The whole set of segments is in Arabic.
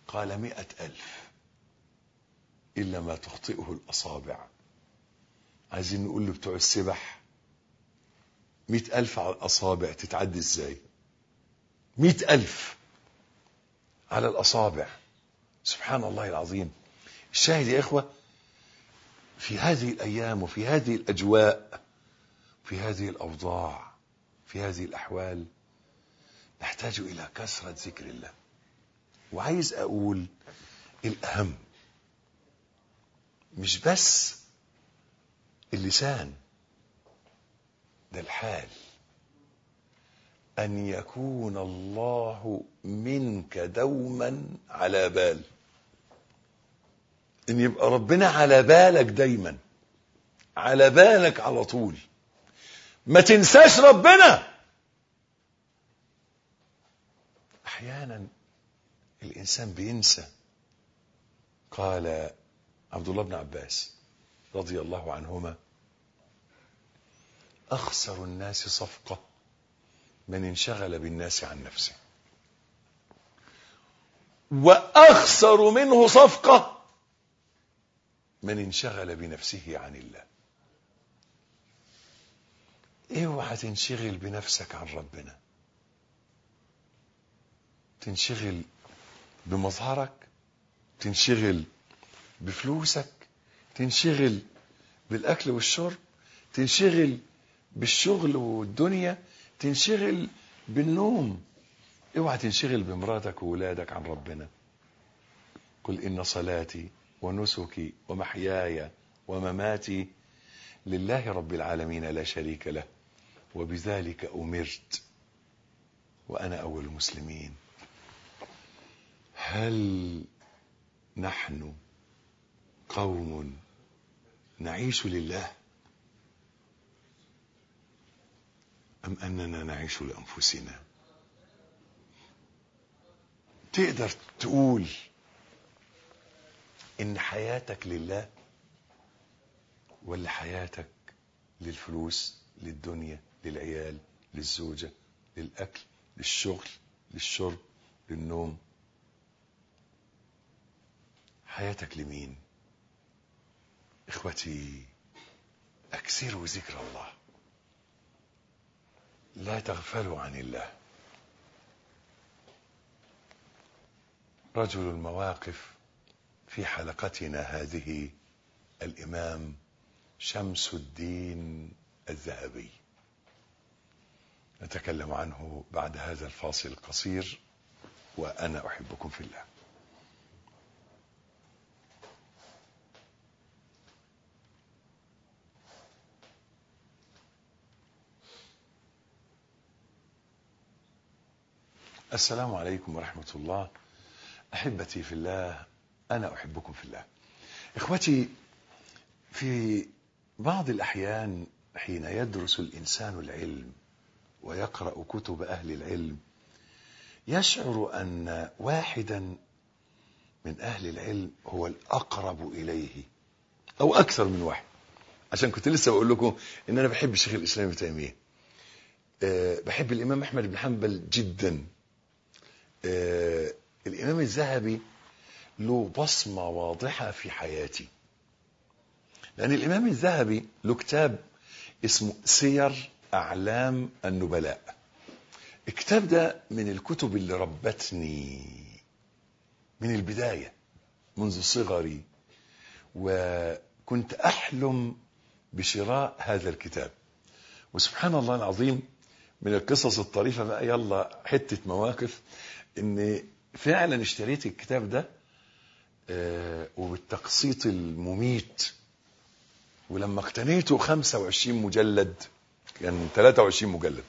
قال 100,000 إلا ما تخطئه الأصابع. عايزين نقول له بتوع السبح 100,000 على الأصابع تتعدي ازاي؟ 100,000 على الأصابع. سبحان الله العظيم. الشاهد يا إخوة، في هذه الأيام وفي هذه الأجواء، في هذه الأوضاع، في هذه الأحوال، نحتاج إلى كثرة ذكر الله. وعايز أقول الأهم مش بس اللسان، ده الحال. أن يكون الله منك دوما على بال، ان يبقى ربنا على بالك دايما، على بالك على طول، ما تنساش ربنا. احيانا الانسان بينسى. قال عبد الله بن عباس رضي الله عنهما: اخسر الناس صفقة من انشغل بالناس عن نفسه، واخسر منه صفقة من انشغل بنفسه عن الله. اوعى تنشغل بنفسك عن ربنا، تنشغل بمظهرك، تنشغل بفلوسك، تنشغل بالاكل والشرب، تنشغل بالشغل والدنيا، تنشغل بالنوم. اوعى تنشغل بمراتك وولادك عن ربنا. قل ان صلاتي ونسكي ومحياي ومماتي لله رب العالمين لا شريك له وبذلك أمرت وأنا أول المسلمين. هل نحن قوم نعيش لله أم أننا نعيش لأنفسنا؟ تقدر تقول إن حياتك لله ولا حياتك للفلوس، للدنيا، للعيال، للزوجة، للأكل، للشغل، للشرب، للنوم؟ حياتك لمين؟ إخوتي، أكثروا ذكر الله، لا تغفلوا عن الله. رجل المواقف في حلقتنا هذه الإمام شمس الدين الذهبي، نتكلم عنه بعد هذا الفاصل القصير، وأنا أحبكم في الله. السلام عليكم ورحمة الله. أحبتي في الله، أنا أحبكم في الله. إخوتي، في بعض الأحيان حين يدرس الإنسان العلم ويقرأ كتب أهل العلم، يشعر أن واحدا من أهل العلم هو الأقرب إليه، أو أكثر من واحد. عشان كنت لسه بقول لكم إن أنا بحب الشيخ الإسلام ابن تيمية، بحب الإمام أحمد بن حنبل جدا. الإمام الذهبي له بصمة واضحة في حياتي، لأن الإمام الذهبي له كتاب اسمه سير أعلام النبلاء. الكتاب ده من الكتب اللي ربتني من البداية منذ صغري، وكنت أحلم بشراء هذا الكتاب. وسبحان الله العظيم، من القصص الطريفة بقى، يلا حتة مواقف، إن فعلا اشتريت الكتاب ده وبالتقسيط المميت، ولما اقتنيته 25 مجلد، كان 23 مجلد،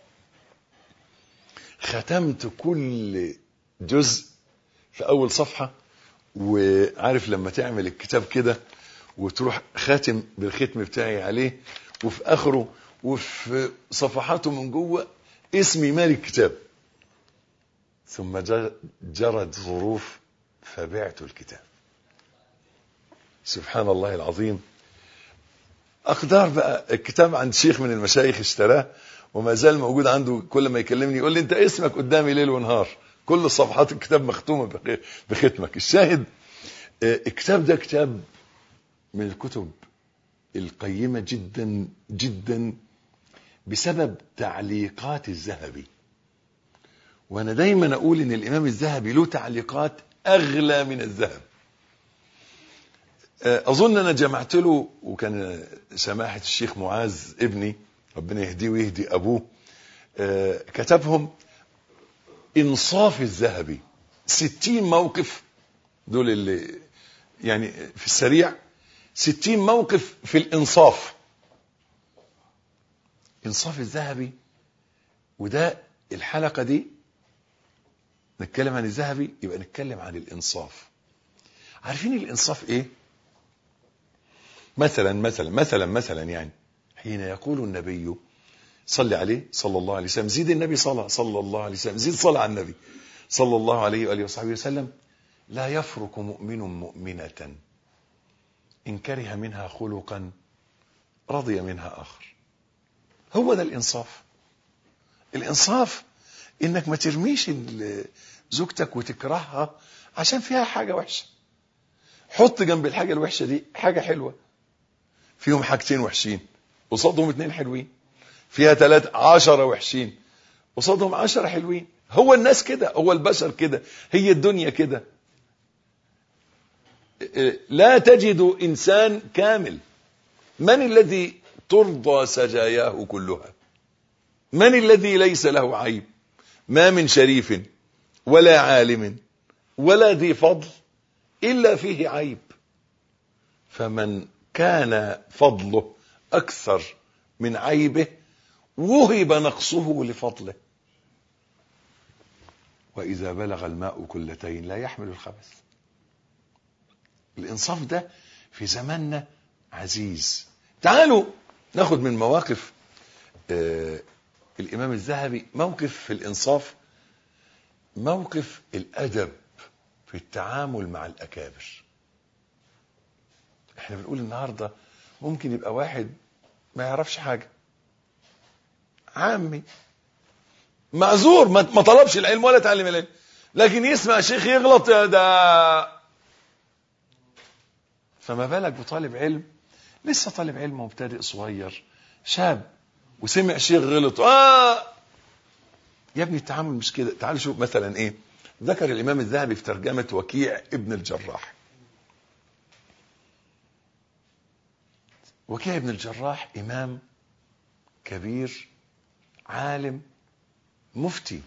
ختمت كل جزء في أول صفحة. وعارف لما تعمل الكتاب كده وتروح خاتم بالختم بتاعي عليه، وفي آخره وفي صفحاته من جوه اسمي مالك الكتاب. ثم جرت ظروف فبعت الكتاب. سبحان الله العظيم. أقدار بقى. الكتاب عند شيخ من المشايخ اشتراه وما زال موجود عنده، كل ما يكلمني يقول لي أنت اسمك قدامي ليل ونهار، كل صفحات الكتاب مختومة بختمك. الشاهد الكتاب ده كتاب من الكتب القيمة جدا جدا بسبب تعليقات الذهبي. وانا دايما اقول ان الامام الذهبي له تعليقات اغلى من الذهب. اظن انا جمعت له، وكان سماحة الشيخ معاذ ابني ربنا يهديه ويهدي ابوه كتبهم انصاف الذهبي، 60 موقف دول اللي يعني في السريع، 60 موقف في الانصاف. انصاف الذهبي. وده الحلقة دي نتكلم عن الذهبي، يبقى نتكلم عن الانصاف. عارفين الانصاف ايه؟ مثلا يعني حين يقول النبي صلى عليه صلى الله عليه وسلم، زيد النبي صلى الله عليه وسلم، زيد صلى على النبي صلى الله عليه وآله وصحبه وسلم: لا يفرق مؤمن مؤمنة إن كره منها خلقا رضي منها آخر. هو ده الإنصاف. الإنصاف إنك ما ترميش زوجتك وتكرهها عشان فيها حاجة وحشة. حط جنب الحاجة الوحشة دي حاجة حلوة، فيهم حاجتين وحشين قصادهم 2 حلوين، فيها 10 وحشين قصادهم 10 حلوين. هو الناس كده، هو البشر كده، هي الدنيا كده. لا تجد إنسان كامل. من الذي ترضى سجاياه كلها؟ من الذي ليس له عيب؟ ما من شريف ولا عالم ولا ذي فضل إلا فيه عيب. فمن كان فضله أكثر من عيبه وهب نقصه لفضله. وإذا بلغ الماء كلتين لا يحمل الخبث. الإنصاف ده في زماننا عزيز. تعالوا ناخد من مواقف الإمام الذهبي موقف في الإنصاف، موقف الأدب في التعامل مع الأكابر. احنا بنقول النهاردة ممكن يبقى واحد ما يعرفش حاجة، عامي معذور، ما طلبش العلم ولا تعلم العلم، لكن يسمع شيخ يغلط ده. فما بالك بطالب علم لسه طالب علم مبتدئ صغير شاب وسمع شيخ غلط. يا ابني التعامل مش كده. تعال شوف مثلا ايه ذكر الامام الذهبي في ترجمة وكيع ابن الجراح. وكيع ابن الجراح امام كبير، عالم، مفتي.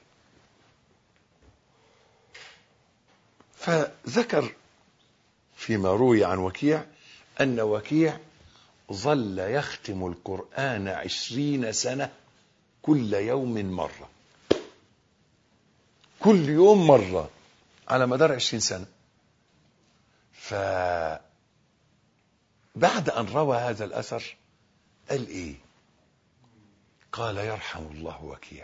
فذكر فيما روي عن وكيع أن وكيع ظل يختم القرآن 20 سنة كل يوم مرة، كل يوم مرة على مدار 20 سنة. فبعد أن روى هذا الأثر قال إيه؟ قال: يرحم الله وكيع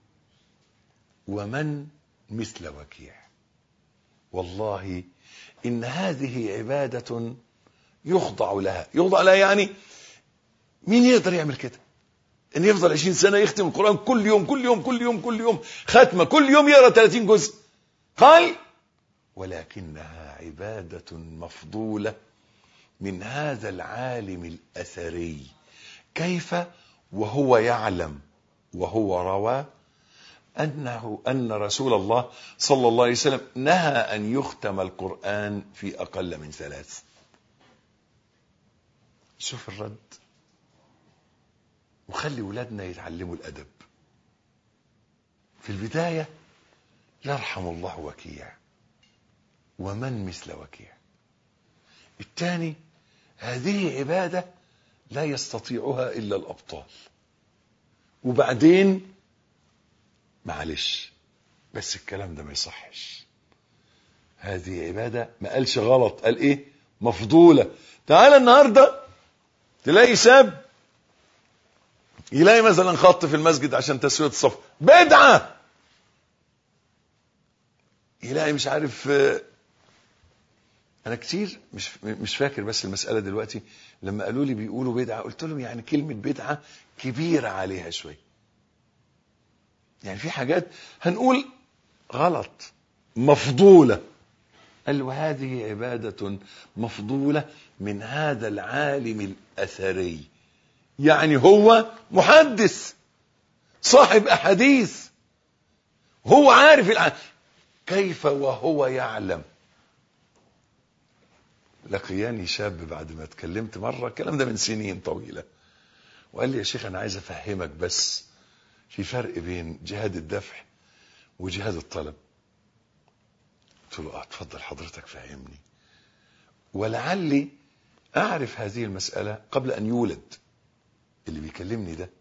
ومن مثل وكيع، والله إن هذه عبادة يخضع لها. يخضع لها يعني مين يقدر يعمل كده؟ ان يفضل 20 سنة يختم القرآن كل يوم كل يوم كل يوم كل يوم ختمة، كل يوم يقرأ 30 جزء. قال: ولكنها عبادة مفضولة من هذا العالم الأثري. كيف وهو يعلم وهو روى أن رسول الله صلى الله عليه وسلم نهى أن يختم القرآن في أقل من 3. شوف الرد. وخلي ولادنا يتعلموا الأدب. في البداية: يرحم الله وكيع ومن مثل وكيع. الثاني: هذه عبادة لا يستطيعها إلا الأبطال. وبعدين: معلش بس الكلام ده ما يصحش، هذه عبادة. ما قالش غلط، قال ايه؟ مفضولة. تعال النهاردة تلاقي شاب يلاقي مثلا خط في المسجد عشان تسوية الصف، بدعة. يلاقي مش عارف، انا كتير مش فاكر بس المسألة دلوقتي، لما قالوا لي بيقولوا بدعة قلت لهم يعني كلمة بدعة كبيرة عليها شوية. يعني في حاجات هنقول غلط، مفضولة. قال وهذه عبادة مفضولة من هذا العالم الأثري، يعني هو محدث صاحب أحاديث، هو عارف كيف وهو يعلم. لقياني شاب بعد ما اتكلمت مرة، الكلام ده من سنين طويلة، وقال لي يا شيخ أنا عايز أفهمك بس في فرق بين جهاد الدفع وجهاد الطلب. قلت له اتفضل حضرتك فهمني، ولعلي أعرف هذه المسألة قبل أن يولد. اللي بيكلمني ده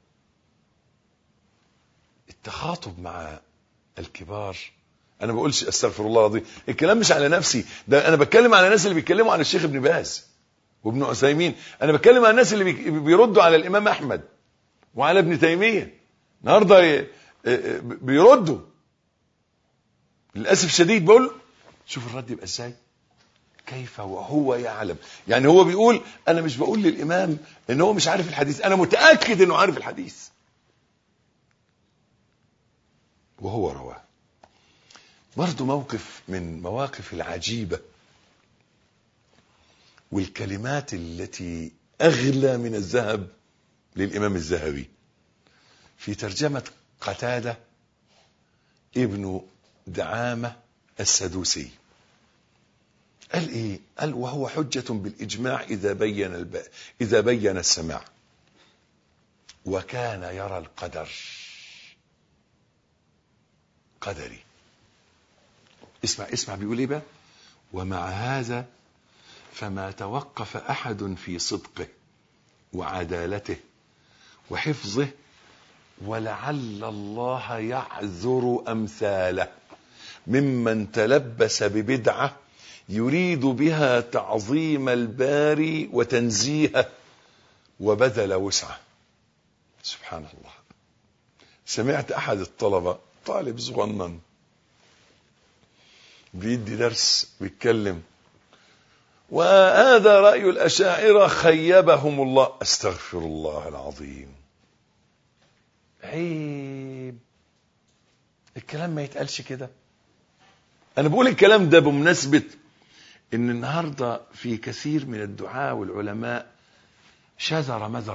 التخاطب مع الكبار، انا بقولش استغفر الله العظيم، الكلام مش على نفسي، ده انا بتكلم على الناس اللي بيتكلموا عن الشيخ ابن باز وابن عثيمين، انا بتكلم على الناس اللي بيردوا على الامام احمد وعلى ابن تيمية النهارده بيردوا للاسف الشديد. بقول شوف الرد يبقى ازاي، كيف وهو يعلم. يعني هو بيقول انا مش بقول للامام ان هو مش عارف الحديث، انا متاكد انه عارف الحديث وهو رواه. برضو موقف من مواقف العجيبة والكلمات التي أغلى من الذهب للإمام الذهبي في ترجمة قتادة ابن دعامة السدوسي. قال إيه؟ قال وهو حجة بالإجماع إذا بين السماع، وكان يرى القدر قدري. اسمع بيقول ايه بقى؟ ومع هذا فما توقف احد في صدقه وعدالته وحفظه، ولعل الله يعذر امثاله ممن تلبس ببدعه يريد بها تعظيم الباري وتنزيهه وبذل وسعه. سبحان الله. سمعت احد الطلبه، طالب صغنن بيدي درس، بيتكلم وهذا رأي الأشاعرة خيبهم الله. استغفر الله العظيم، عيب الكلام ما يتقالش كده. أنا بقول الكلام ده بمناسبة إن النهاردة في كثير من الدعاة والعلماء شذر مذر،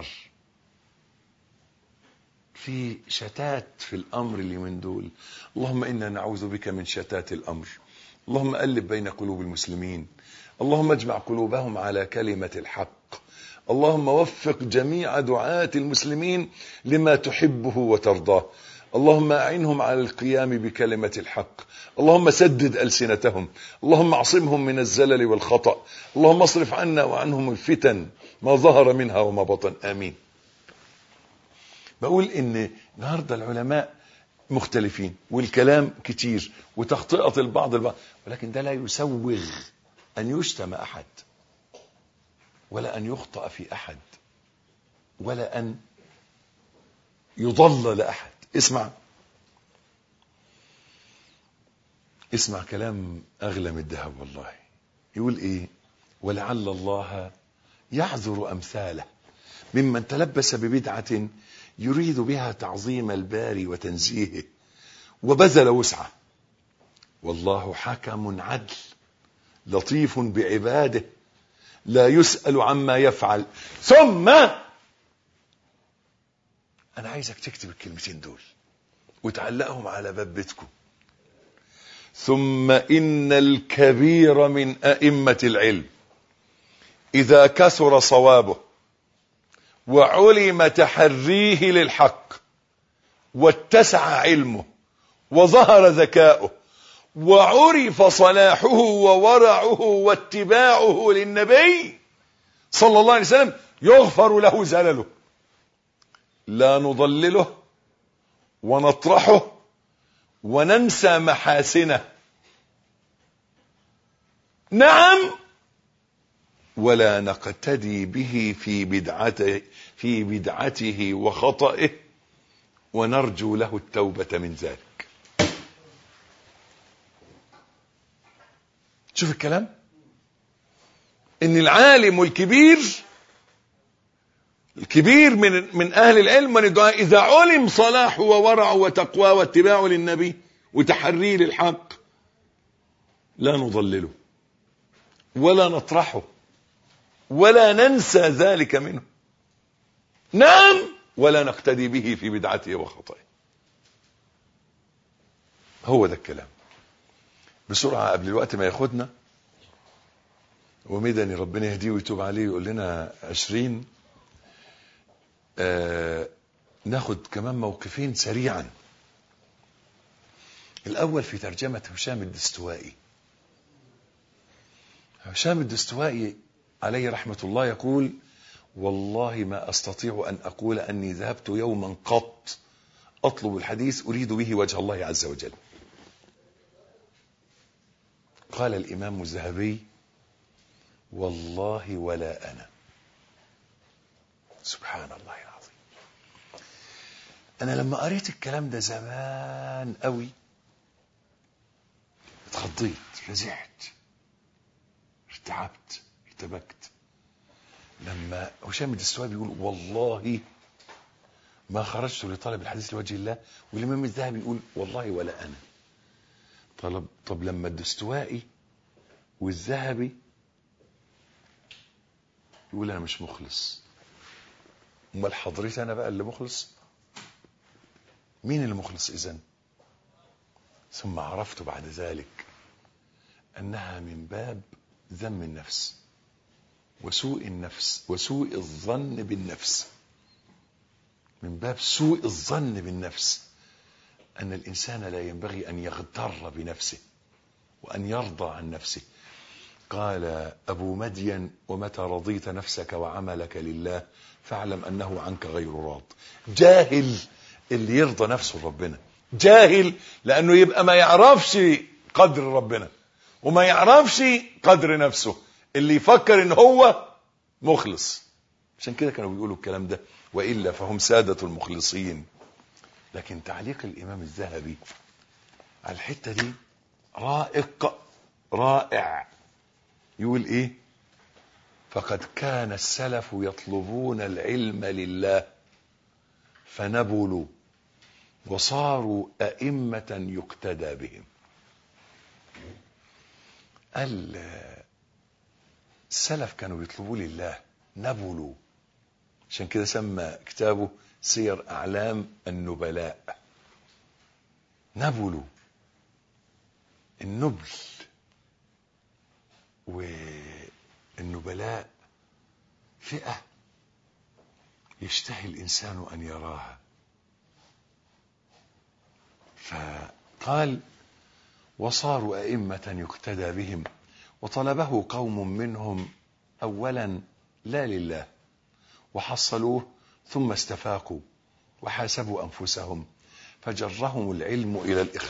في شتات في الأمر اللي من دول. اللهم إنا نعوذ بك من شتات الأمر. اللهم ألف بين قلوب المسلمين، اللهم اجمع قلوبهم على كلمة الحق، اللهم وفق جميع دعاة المسلمين لما تحبه وترضاه، اللهم أعنهم على القيام بكلمة الحق، اللهم سدد ألسنتهم، اللهم اعصمهم من الزلل والخطأ، اللهم اصرف عنا وعنهم الفتن ما ظهر منها وما بطن. آمين. بقول إن النهاردة العلماء مختلفين والكلام كتير وتخطئة البعض، ولكن ده لا يسوغ أن يشتم أحد ولا أن يخطأ في أحد ولا أن يضلل أحد. اسمع كلام أغلى من الذهب والله. يقول إيه؟ ولعل الله يعذر أمثاله ممن تلبس ببدعة يريد بها تعظيم الباري وتنزيهه وبذل وسعه، والله حكم عدل لطيف بعباده لا يسأل عما يفعل. ثم أنا عايزك تكتب الكلمتين دول وتعلقهم على باب بيتكم. ثم إن الكبير من أئمة العلم إذا كثر صوابه وعلم تحريه للحق واتسع علمه وظهر ذكاؤه وعرف صلاحه وورعه واتباعه للنبي صلى الله عليه وسلم يغفر له زلله، لا نضلله ونطرحه وننسى محاسنه، نعم، ولا نقتدي به في بدعته وخطئه ونرجو له التوبة من ذلك. شوف الكلام، ان العالم الكبير من اهل العلم من الدعاء اذا علم صلاحه وورعه وتقواه واتباعه للنبي وتحريه للحق لا نضلله ولا نطرحه ولا ننسى ذلك منه. نعم، ولا نقتدي به في بدعته وخطئه. هو ده الكلام. بسرعة قبل الوقت ما ياخدنا، ومدني ربنا يهديه ويتوب عليه ويقول لنا 20. ناخد كمان موقفين سريعا. الأول في ترجمة هشام الدستوائي. هشام الدستوائي عليه رحمة الله يقول: والله ما أستطيع أن أقول أني ذهبت يوما قط أطلب الحديث أريد به وجه الله عز وجل. قال الإمام الذهبي: والله ولا أنا. سبحان الله العظيم. أنا لما قريت الكلام ده زمان قوي اتخضيت، فزعت، ارتعبت، ارتبكت. لما هشام الدستوائي بيقول والله ما خرجت لطلب الحديث لوجه الله، والإمام الذهبي يقول والله ولا أنا. طب لما الدستوائي والذهبي يقول أنا مش مخلص، امال حضرتي أنا بقى اللي مخلص؟ مين اللي مخلص إذن؟ ثم عرفت بعد ذلك أنها من باب ذم النفس وسوء النفس وسوء الظن بالنفس. من باب سوء الظن بالنفس، أن الإنسان لا ينبغي أن يغتر بنفسه وأن يرضى عن نفسه. قال أبو مدين: ومتى رضيت نفسك وعملك لله فاعلم أنه عنك غير راض. جاهل اللي يرضى نفسه ربنا، جاهل لأنه يبقى ما يعرفش قدر ربنا وما يعرفش قدر نفسه، اللي يفكر ان هو مخلص. عشان كده كانوا بيقولوا الكلام ده، وإلا فهم سادة المخلصين. لكن تعليق الإمام الذهبي على الحتة دي رائق رائع. يقول إيه؟ فقد كان السلف يطلبون العلم لله فنبلوا وصاروا أئمة يقتدى بهم. السلف كانوا يطلبوا لله، نبلوا. عشان كده سمى كتابه سير أعلام النبلاء. نبلوا، النبل والنبلاء فئة يشتهي الإنسان أن يراها. فقال وصاروا أئمة يقتدى بهم، وطلبه قوم منهم أولا لا لله وحصلوه ثم استفاقوا وحاسبوا أنفسهم فجرهم العلم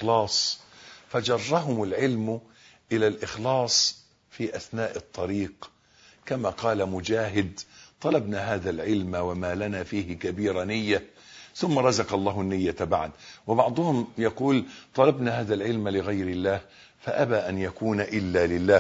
إلى الإخلاص في أثناء الطريق. كما قال مجاهد: طلبنا هذا العلم وما لنا فيه كبير نية ثم رزق الله النية بعد. وبعضهم يقول: طلبنا هذا العلم لغير الله فأبى أن يكون إلا لله،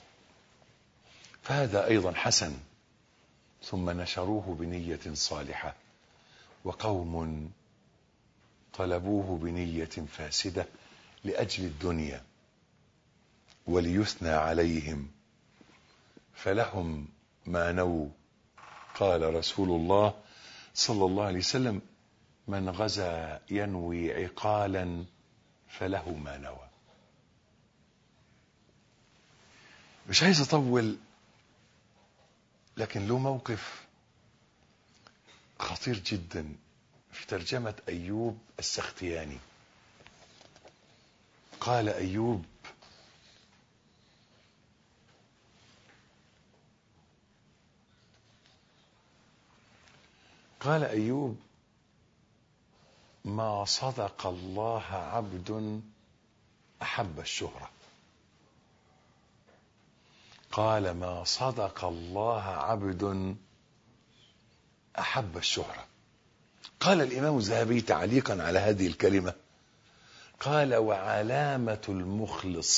فهذا أيضا حسن. ثم نشروه بنية صالحة. وقوم طلبوه بنية فاسدة لأجل الدنيا وليثنى عليهم فلهم ما نووا. قال رسول الله صلى الله عليه وسلم: من غزا ينوي عقالا فله ما نوى. مش عايز أطول، لكن له موقف خطير جدا في ترجمة أيوب السختياني. قال أيوب: ما صدق الله عبد أحب الشهرة. قال: ما صدق الله عبد أحب الشهرة. قال الإمام الذهبي تعليقا على هذه الكلمة، قال: وعلامة المخلص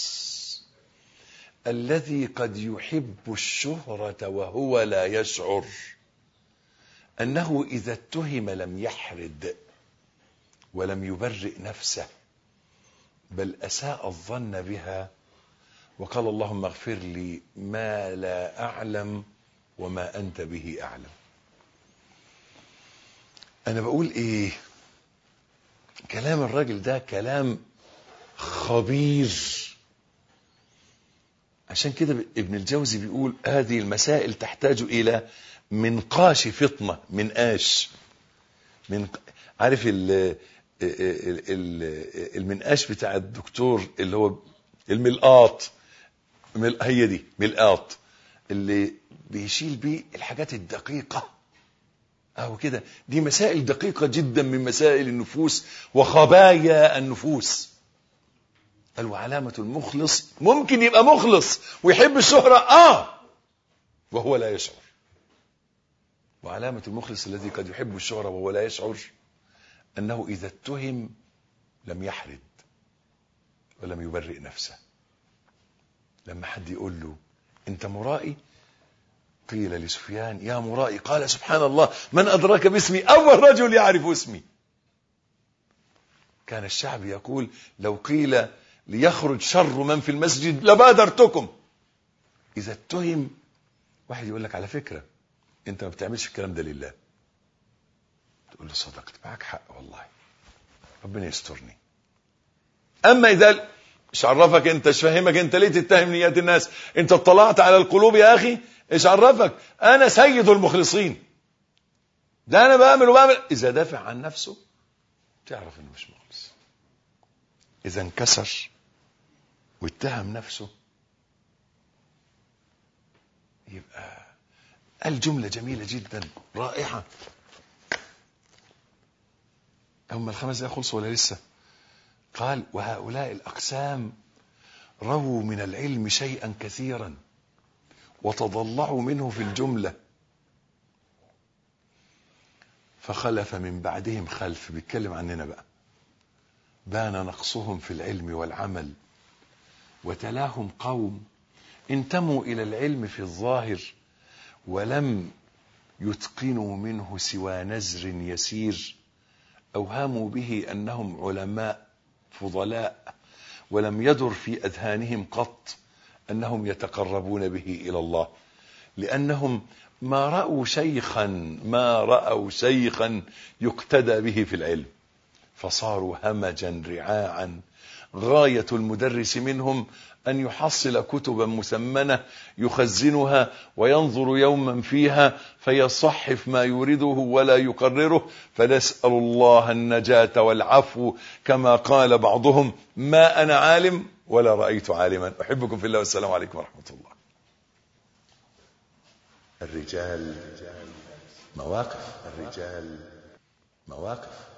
الذي قد يحب الشهرة وهو لا يشعر أنه إذا اتهم لم يحرد ولم يبرئ نفسه بل أساء الظن بها وقال اللهم اغفر لي ما لا أعلم وما أنت به أعلم. أنا بقول إيه؟ كلام الراجل ده كلام خبير. عشان كده ابن الجوزي بيقول هذه المسائل تحتاج إلى منقاش فطنة. منقاش عارف المنقاش بتاع الدكتور اللي هو الملقاط، هي دي ملقاط اللي بيشيل بيه الحاجات الدقيقة أو كده. دي مسائل دقيقة جدا من مسائل النفوس وخبايا النفوس. قال وعلامة المخلص ممكن يبقى مخلص ويحب الشهرة وهو لا يشعر. وعلامة المخلص الذي قد يحب الشهرة وهو لا يشعر أنه إذا اتهم لم يحرد ولم يبرئ نفسه. لما حد يقول له أنت مرائي، قيل لسفيان يا مرائي، قال سبحان الله من أدراك باسمي؟ أول رجل يعرف اسمي. كان الشعب يقول لو قيل ليخرج شر من في المسجد لبادرتكم. إذا اتهم واحد يقول لك على فكرة أنت ما بتعملش الكلام ده لله، تقول له صدقت، معك حق والله، ربنا يسترني. أما إذا ايش عرفك انت؟ ايش فهمك انت ليه تتهم نيات الناس؟ انت اطلعت على القلوب يا اخي؟ ايش عرفك؟ انا سيد المخلصين، ده انا بعمل. اذا دافع عن نفسه تعرف انه مش مخلص. اذا انكسر واتهم نفسه يبقى الجملة جميلة جدا رائعة. هم الخمس دقايق خلصوا ولا لسه؟ قال وهؤلاء الأقسام رووا من العلم شيئا كثيرا وتضلعوا منه في الجملة، فخلف من بعدهم خلف. بيتكلم عننا بقى. بان نقصهم في العلم والعمل وتلاهم قوم انتموا إلى العلم في الظاهر ولم يتقنوا منه سوى نزر يسير، أوهموا به أنهم علماء فضلاء، ولم يدر في أذهانهم قط أنهم يتقربون به إلى الله، لأنهم ما رأوا شيخا يقتدى به في العلم، فصاروا همجا رعاعا. غاية المدرس منهم أن يحصل كتبا مسمنة يخزنها وينظر يوما فيها فيصحف ما يريده ولا يقرره. فنسأل الله النجاة والعفو، كما قال بعضهم ما أنا عالم ولا رأيت عالما. أحبكم في الله والسلام عليكم ورحمة الله. الرجال مواقف.